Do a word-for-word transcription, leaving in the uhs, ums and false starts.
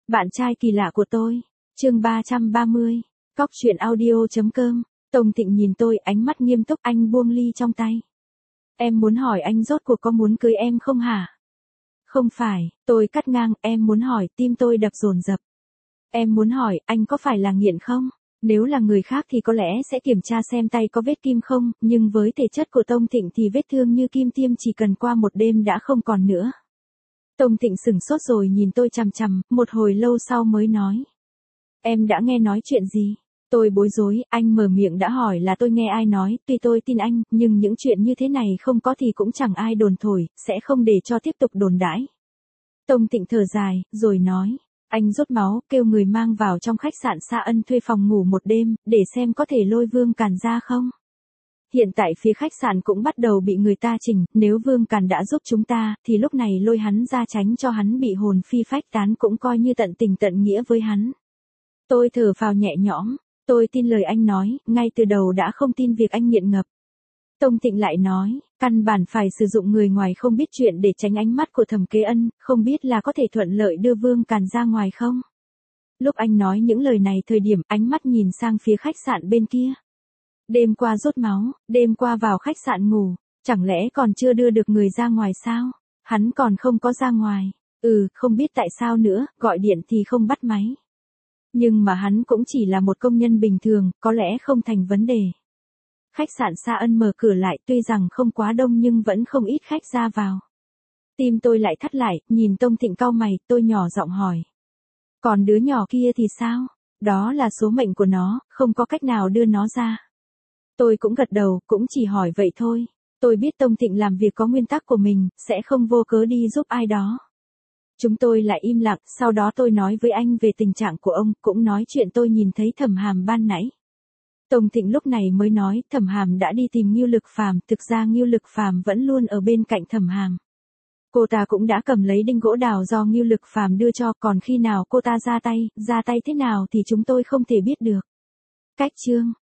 Bạn trai kỳ lạ của tôi. Chương ba trăm ba mươi. Cóc truyện audio.com. Tông Thịnh nhìn tôi, ánh mắt nghiêm túc, anh buông ly trong tay. Em muốn hỏi anh rốt cuộc có muốn cưới em không hả? Không phải, tôi cắt ngang, em muốn hỏi, tim tôi đập dồn dập. Em muốn hỏi, anh có phải là nghiện không? Nếu là người khác thì có lẽ sẽ kiểm tra xem tay có vết kim không, nhưng với thể chất của Tông Thịnh thì vết thương như kim tiêm chỉ cần qua một đêm đã không còn nữa. Tông Thịnh sửng sốt rồi nhìn tôi chằm chằm, một hồi lâu sau mới nói. Em đã nghe nói chuyện gì? Tôi bối rối, anh mở miệng đã hỏi là tôi nghe ai nói, tuy tôi tin anh, nhưng những chuyện như thế này không có thì cũng chẳng ai đồn thổi, sẽ không để cho tiếp tục đồn đãi. Tông Thịnh thở dài, rồi nói. Anh rút máu, kêu người mang vào trong khách sạn Sa Ân thuê phòng ngủ một đêm, để xem có thể lôi Vương Càn ra không. Hiện tại phía khách sạn cũng bắt đầu bị người ta chỉnh, nếu Vương Càn đã giúp chúng ta, thì lúc này lôi hắn ra tránh cho hắn bị hồn phi phách tán cũng coi như tận tình tận nghĩa với hắn. Tôi thở phào nhẹ nhõm, tôi tin lời anh nói, ngay từ đầu đã không tin việc anh nghiện ngập. Tông Thịnh lại nói, căn bản phải sử dụng người ngoài không biết chuyện để tránh ánh mắt của Thẩm Kế Ân, không biết là có thể thuận lợi đưa Vương Càn ra ngoài không? Lúc anh nói những lời này thời điểm ánh mắt nhìn sang phía khách sạn bên kia. Đêm qua rút máu, đêm qua vào khách sạn ngủ, chẳng lẽ còn chưa đưa được người ra ngoài sao? Hắn còn không có ra ngoài, ừ, không biết tại sao nữa, gọi điện thì không bắt máy. Nhưng mà hắn cũng chỉ là một công nhân bình thường, có lẽ không thành vấn đề. Khách sạn Sa Ân mở cửa lại, tuy rằng không quá đông nhưng vẫn không ít khách ra vào. Tim tôi lại thắt lại, nhìn Tông Thịnh cau mày, tôi nhỏ giọng hỏi. Còn đứa nhỏ kia thì sao? Đó là số mệnh của nó, không có cách nào đưa nó ra. Tôi cũng gật đầu, cũng chỉ hỏi vậy thôi. Tôi biết Tông Thịnh làm việc có nguyên tắc của mình, sẽ không vô cớ đi giúp ai đó. Chúng tôi lại im lặng, sau đó tôi nói với anh về tình trạng của ông, cũng nói chuyện tôi nhìn thấy Thẩm Hàm ban nãy. Tông Thịnh lúc này mới nói, Thẩm Hàm đã đi tìm Ngưu Lực Phàm, thực ra Ngưu Lực Phàm vẫn luôn ở bên cạnh Thẩm Hàm. Cô ta cũng đã cầm lấy đinh gỗ đào do Ngưu Lực Phàm đưa cho, còn khi nào cô ta ra tay, ra tay thế nào thì chúng tôi không thể biết được. Cách chương